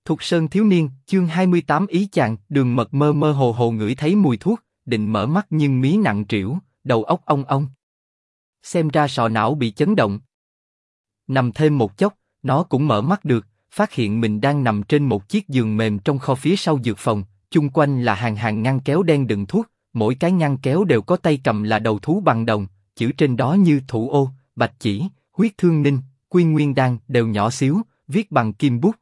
Thục Sơn thiếu niên, chương 28 ý chàng. Đường Mật mơ mơ hồ hồ ngửi thấy mùi thuốc, định mở mắt nhưng mí nặng trĩu, đầu óc ong ong. Xem ra sọ não bị chấn động. Nằm thêm một chốc, nó cũng mở mắt được, phát hiện mình đang nằm trên một chiếc giường mềm trong kho phía sau dược phòng, chung quanh là hàng hàng ngăn kéo đen đựng thuốc, mỗi cái ngăn kéo đều có tay cầm là đầu thú bằng đồng, chữ trên đó như thủ ô, bạch chỉ, huyết thương ninh, quy nguyên đan đều nhỏ xíu, viết bằng kim bút.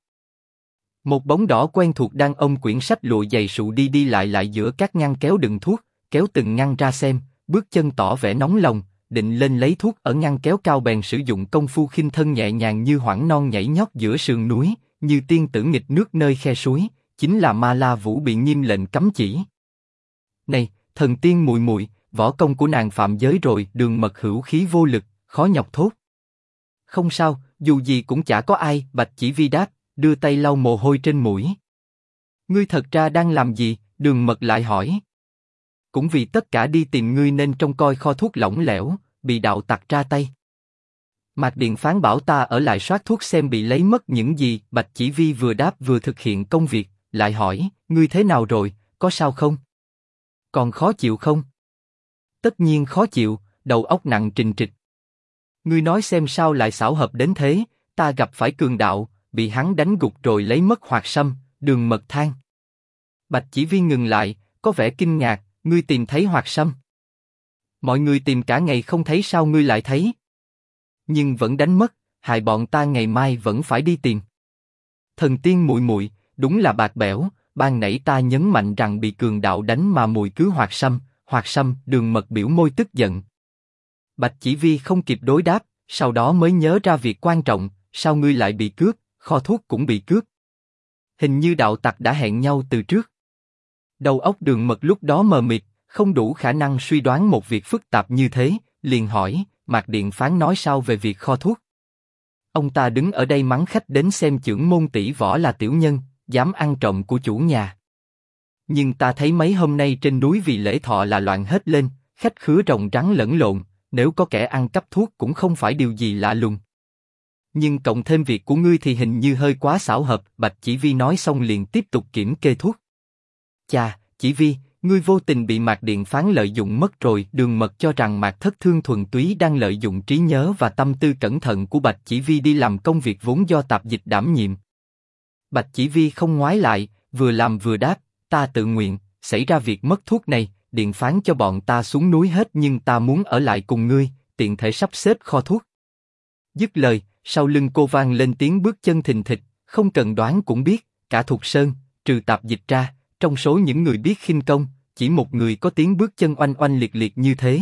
Một bóng đỏ quen thuộc đang ôm quyển sách lụa dày sụ đi đi lại lại giữa các ngăn kéo đựng thuốc, kéo từng ngăn ra xem, bước chân tỏ vẻ nóng lòng, định lên lấy thuốc ở ngăn kéo cao bèn sử dụng công phu khinh thân nhẹ nhàng như hoảng non nhảy nhót giữa sườn núi, như tiên tử nghịch nước nơi khe suối, chính là Ma La Vũ bị nghiêm lệnh cấm chỉ. Này, thần tiên muội muội, võ công của nàng phạm giới rồi. Đường Mật hữu khí vô lực, khó nhọc thốt. Không sao, dù gì cũng chả có ai. Bạch Chỉ Vi đáp, đưa tay lau mồ hôi trên mũi. Ngươi thật ra đang làm gì? Đường Mật lại hỏi. Cũng vì tất cả đi tìm ngươi nên trông coi kho thuốc lỏng lẻo, bị đạo tặc ra tay. Mạc Điện Phán bảo ta ở lại soát thuốc xem bị lấy mất những gì. Bạch Chỉ Vi vừa đáp vừa thực hiện công việc, lại hỏi, ngươi thế nào rồi, có sao không? Còn khó chịu không? Tất nhiên khó chịu, đầu óc nặng trịch trịch. Ngươi nói xem sao lại xảo hợp đến thế, ta gặp phải cường đạo, bị hắn đánh gục rồi lấy mất hoạt sâm. Đường Mật than. Bạch Chỉ Vi ngừng lại, có vẻ kinh ngạc, ngươi tìm thấy hoạt sâm? Mọi người tìm cả ngày không thấy sao ngươi lại thấy? Nhưng vẫn đánh mất, hại bọn ta ngày mai vẫn phải đi tìm. Thần tiên muội muội, đúng là bạc bẽo, ban nãy ta nhấn mạnh rằng bị cường đạo đánh mà mùi cứ hoạt sâm. Đường Mật biểu môi tức giận. Bạch Chỉ Vi không kịp đối đáp, sau đó mới nhớ ra việc quan trọng, sao ngươi lại bị cướp, kho thuốc cũng bị cướp. Hình như đạo tặc đã hẹn nhau từ trước. Đầu óc Đường Mật lúc đó mờ mịt, không đủ khả năng suy đoán một việc phức tạp như thế, liền hỏi, Mạc Điện Phán nói sao về việc kho thuốc? Ông ta đứng ở đây mắng khách đến xem chưởng môn tỷ võ là tiểu nhân, dám ăn trộm của chủ nhà. Nhưng ta thấy mấy hôm nay trên núi vì lễ thọ là loạn hết lên, khách khứa rồng rắn lẫn lộn, nếu có kẻ ăn cắp thuốc cũng không phải điều gì lạ lùng. Nhưng cộng thêm việc của ngươi thì hình như hơi quá xảo hợp. Bạch Chỉ Vi nói xong liền tiếp tục kiểm kê thuốc. Chà, Chỉ Vi, ngươi vô tình bị Mạc Điện Phán lợi dụng mất rồi. Đường Mật cho rằng Mạc Thất Thương thuần túy đang lợi dụng trí nhớ và tâm tư cẩn thận của Bạch Chỉ Vi đi làm công việc vốn do tạp dịch đảm nhiệm. Bạch Chỉ Vi không ngoái lại, vừa làm vừa đáp, ta tự nguyện, xảy ra việc mất thuốc này, Điện Phán cho bọn ta xuống núi hết nhưng ta muốn ở lại cùng ngươi, tiện thể sắp xếp kho thuốc. Dứt lời, sau lưng cô vang lên tiếng bước chân thình thịch, không cần đoán cũng biết, cả Thục Sơn, trừ tạp dịch ra, trong số những người biết khinh công, chỉ một người có tiếng bước chân oanh oanh liệt liệt như thế.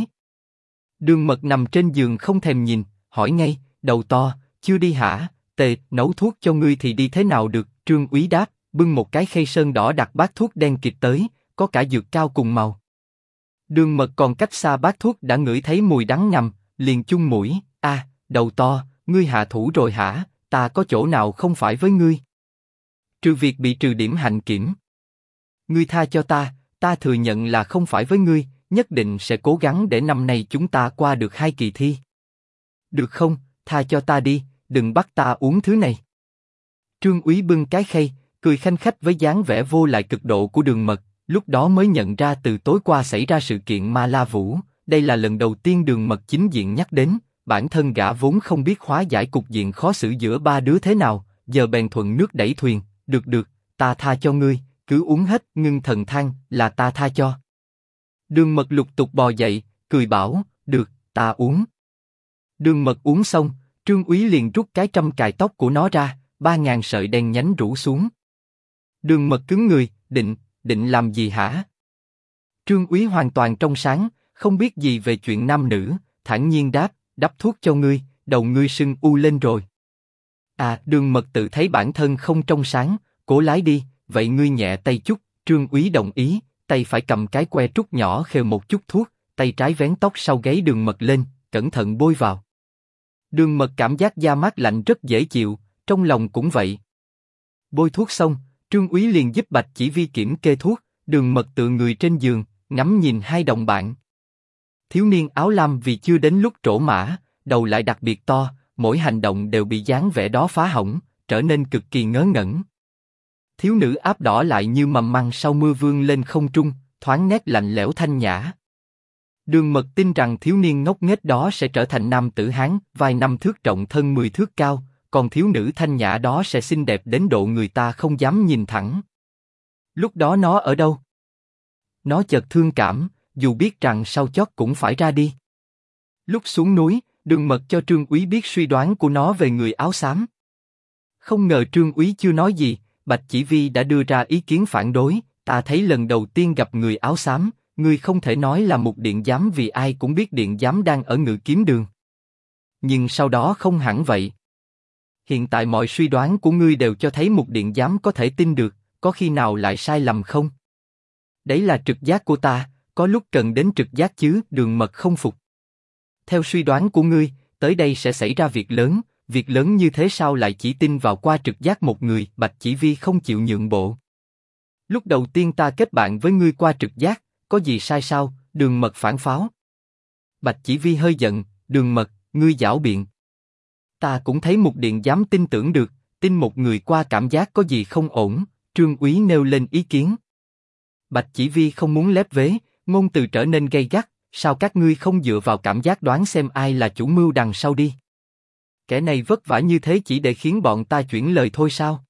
Đường Mật nằm trên giường không thèm nhìn, hỏi ngay, đầu to, chưa đi hả? Tề, nấu thuốc cho ngươi thì đi thế nào được? Trương Úy đáp, bưng một cái khay sơn đỏ đặt bát thuốc đen kịt tới, có cả dược cao cùng màu. Đường Mật còn cách xa bát thuốc đã ngửi thấy mùi đắng ngầm, liền chung mũi, đầu to, ngươi hạ thủ rồi hả? Ta có chỗ nào không phải với ngươi? Trừ việc bị trừ điểm hạnh kiểm. Ngươi tha cho ta thừa nhận là không phải với ngươi, nhất định sẽ cố gắng để năm nay chúng ta qua được 2 kỳ thi. Được không, tha cho ta đi, đừng bắt ta uống thứ này. Trương Úy bưng cái khay, cười khanh khách với dáng vẻ vô lại cực độ của Đường Mật, lúc đó mới nhận ra từ tối qua xảy ra sự kiện Ma La Vũ, đây là lần đầu tiên Đường Mật chính diện nhắc đến, bản thân gã vốn không biết hóa giải cục diện khó xử giữa ba đứa thế nào, giờ bèn thuận nước đẩy thuyền, được, ta tha cho ngươi, cứ uống hết. Ngưng thần than, là ta tha cho. Đường Mật lục tục bò dậy, cười bảo, được, ta uống. Đường Mật uống xong, Trương Úy liền rút cái trâm cài tóc của nó ra, 3.000 sợi đen nhánh rủ xuống. Đường Mật cứng người, định làm gì hả? Trương Úy hoàn toàn trong sáng, không biết gì về chuyện nam nữ, thản nhiên đáp, đắp thuốc cho ngươi, đầu ngươi sưng u lên rồi. Đường Mật tự thấy bản thân không trong sáng, cố lái đi, vậy ngươi nhẹ tay chút. Trương Úy đồng ý, tay phải cầm cái que trúc nhỏ khều một chút thuốc, tay trái vén tóc sau gáy Đường Mật lên, cẩn thận bôi vào. Đường Mật cảm giác da mát lạnh rất dễ chịu, trong lòng cũng vậy. Bôi thuốc xong, Trương Úy liền giúp Bạch Chỉ Vi kiểm kê thuốc. Đường Mật tựa người trên giường, ngắm nhìn hai đồng bạn. Thiếu niên áo lam vì chưa đến lúc trổ mã, đầu lại đặc biệt to, mỗi hành động đều bị dáng vẻ đó phá hỏng, trở nên cực kỳ ngớ ngẩn. Thiếu nữ áp đỏ lại như mầm măng sau mưa vươn lên không trung, thoáng nét lạnh lẽo thanh nhã. Đường Mật tin rằng thiếu niên ngốc nghếch đó sẽ trở thành nam tử Hán, vai 5 thước rộng thân 10 thước cao, còn thiếu nữ thanh nhã đó sẽ xinh đẹp đến độ người ta không dám nhìn thẳng. Lúc đó nó ở đâu? Nó chợt thương cảm, dù biết rằng sau chót cũng phải ra đi. Lúc xuống núi, Đường Mật cho Trương Úy biết suy đoán của nó về người áo xám. Không ngờ Trương Úy chưa nói gì, Bạch Chỉ Vi đã đưa ra ý kiến phản đối. Ta thấy lần đầu tiên gặp người áo xám, ngươi không thể nói là một điện giám vì ai cũng biết điện giám đang ở Ngự Kiếm Đường. Nhưng sau đó không hẳn vậy. Hiện tại mọi suy đoán của ngươi đều cho thấy một điện giám có thể tin được, có khi nào lại sai lầm không? Đấy là trực giác của ta, có lúc cần đến trực giác chứ. Đường Mật không phục. Theo suy đoán của ngươi, tới đây sẽ xảy ra việc lớn như thế sao lại chỉ tin vào qua trực giác một người? Bạch Chỉ Vi không chịu nhượng bộ. Lúc đầu tiên ta kết bạn với ngươi qua trực giác, có gì sai sao? Đường Mật phản pháo. Bạch Chỉ Vi hơi giận, Đường Mật, ngươi giảo biện. Ta cũng thấy một điện giám tin tưởng được, tin một người qua cảm giác có gì không ổn. Trương Úy nêu lên ý kiến. Bạch Chỉ Vi không muốn lép vế, ngôn từ trở nên gay gắt. Sao các ngươi không dựa vào cảm giác đoán xem ai là chủ mưu đằng sau đi? Kẻ này vất vả như thế chỉ để khiến bọn ta chuyển lời thôi sao?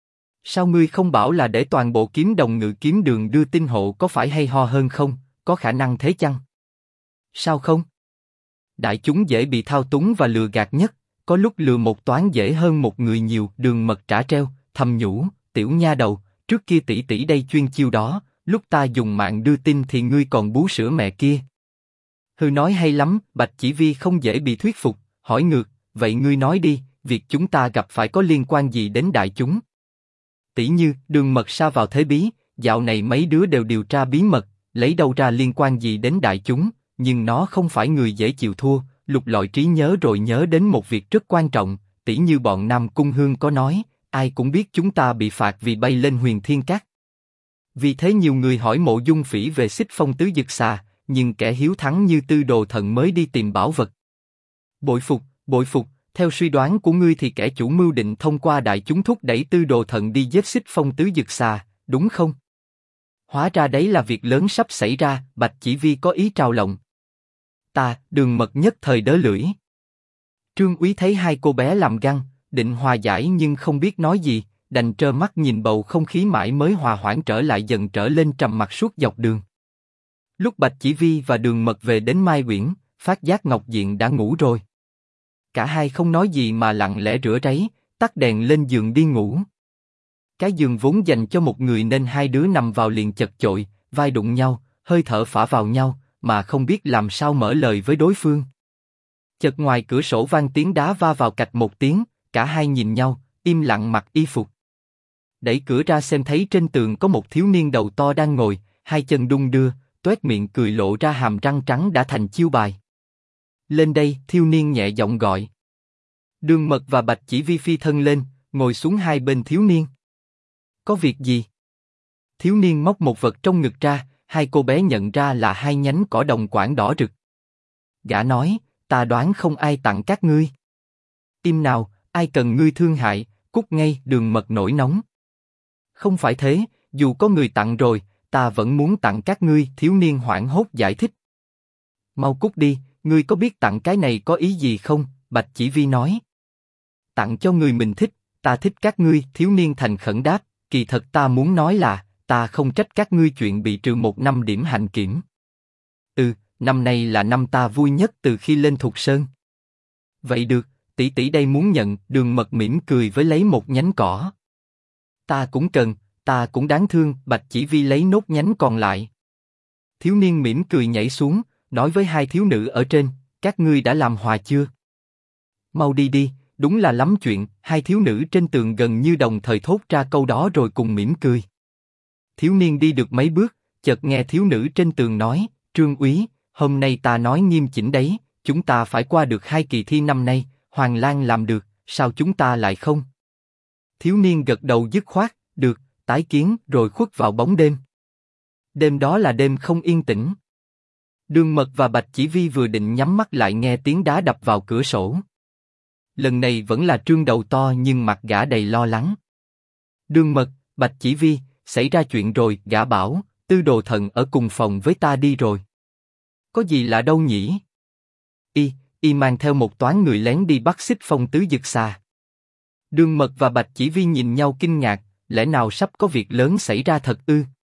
Sao ngươi không bảo là để toàn bộ kiếm đồng Ngự Kiếm Đường đưa tin hộ, có phải hay ho hơn không? Có khả năng thế chăng? Sao không? Đại chúng dễ bị thao túng và lừa gạt nhất, có lúc lừa một toán dễ hơn một người nhiều. Đường Mật trả treo, thầm nhủ, tiểu nha đầu, trước kia tỷ tỷ đây chuyên chiêu đó, lúc ta dùng mạng đưa tin thì ngươi còn bú sữa mẹ kia. Hừ, nói hay lắm. Bạch Chỉ Vi không dễ bị thuyết phục, hỏi ngược, vậy ngươi nói đi, việc chúng ta gặp phải có liên quan gì đến đại chúng? Tỷ như, Đường Mật sa vào thế bí, dạo này mấy đứa đều điều tra bí mật, lấy đâu ra liên quan gì đến đại chúng? Nhưng nó không phải người dễ chịu thua. Lục lọi trí nhớ rồi nhớ đến một việc rất quan trọng, tỷ như bọn Nam Cung Hương có nói, ai cũng biết chúng ta bị phạt vì bay lên Huyền Thiên Các. Vì thế nhiều người hỏi Mộ Dung Phỉ về Xích Phong Tứ Dực Xà, nhưng kẻ hiếu thắng như Tư Đồ Thần mới đi tìm bảo vật. Bội phục, bội phục. Theo suy đoán của ngươi thì kẻ chủ mưu định thông qua đại chúng thúc đẩy Tư Đồ Thần đi giết Xích Phong Tứ Dực Xà, đúng không? Hóa ra đấy là việc lớn sắp xảy ra. Bạch Chỉ Vi có ý trào lộng. Đường Mật nhất thời đớ lưỡi. Trương Úy thấy hai cô bé làm găng, định hòa giải nhưng không biết nói gì, đành trơ mắt nhìn bầu không khí mãi mới hòa hoãn trở lại, dần trở lên trầm mặc suốt dọc đường. Lúc Bạch Chỉ Vi và Đường Mật về đến Mai Uyển, phát giác Ngọc Diện đã ngủ rồi. Cả hai không nói gì mà lặng lẽ rửa ráy, tắt đèn lên giường đi ngủ. Cái giường vốn dành cho một người nên hai đứa nằm vào liền chật chội, vai đụng nhau, hơi thở phả vào nhau, mà không biết làm sao mở lời với đối phương. Chợt ngoài cửa sổ vang tiếng đá va vào cạch một tiếng, cả hai nhìn nhau, im lặng mặc y phục. Đẩy cửa ra xem thấy trên tường có một thiếu niên đầu to đang ngồi, hai chân đung đưa, toét miệng cười lộ ra hàm răng trắng đã thành chiêu bài. Lên đây, thiếu niên nhẹ giọng gọi. Đường Mật và Bạch Chỉ Vi phi thân lên, ngồi xuống hai bên thiếu niên. Có việc gì? Thiếu niên móc một vật trong ngực ra, hai cô bé nhận ra là hai nhánh cỏ đồng quảng đỏ rực. Gã nói, ta đoán không ai tặng các ngươi. Im nào, ai cần ngươi thương hại, cút ngay. Đường Mật nổi nóng. Không phải thế, dù có người tặng rồi, ta vẫn muốn tặng các ngươi. Thiếu niên hoảng hốt giải thích. Mau cút đi, ngươi có biết tặng cái này có ý gì không? Bạch Chỉ Vi nói. Tặng cho người mình thích, ta thích các ngươi. Thiếu niên thành khẩn đáp, kỳ thật ta muốn nói là, ta không trách các ngươi chuyện bị trừ 1 năm điểm hạnh kiểm. Năm nay là năm ta vui nhất từ khi lên Thục Sơn. Vậy được, tỷ tỷ đây muốn nhận. Đường Mật mỉm cười với lấy một nhánh cỏ. Ta cũng cần, ta cũng đáng thương. Bạch Chỉ Vi lấy nốt nhánh còn lại. Thiếu niên mỉm cười nhảy xuống, nói với hai thiếu nữ ở trên, các ngươi đã làm hòa chưa? Mau đi đi, đúng là lắm chuyện. Hai thiếu nữ trên tường gần như đồng thời thốt ra câu đó rồi cùng mỉm cười. Thiếu niên đi được mấy bước, chợt nghe thiếu nữ trên tường nói, Trương Úy, hôm nay ta nói nghiêm chỉnh đấy, chúng ta phải qua được 2 kỳ thi năm nay. Hoàng Lan làm được, sao chúng ta lại không? Thiếu niên gật đầu dứt khoát, được, tái kiến. Rồi khuất vào bóng đêm. Đêm đó là đêm không yên tĩnh. Đường Mật và Bạch Chỉ Vi vừa định nhắm mắt lại nghe tiếng đá đập vào cửa sổ. Lần này vẫn là Trương đầu to nhưng mặt gã đầy lo lắng. Đường Mật, Bạch Chỉ Vi, xảy ra chuyện rồi, gã bảo, Tư Đồ Thần ở cùng phòng với ta đi rồi. Có gì lạ đâu nhỉ? Y mang theo một toán người lén đi bắt Xích Phong Tứ Dực Xà. Đường Mật và Bạch Chỉ Vi nhìn nhau kinh ngạc, lẽ nào sắp có việc lớn xảy ra thật ư?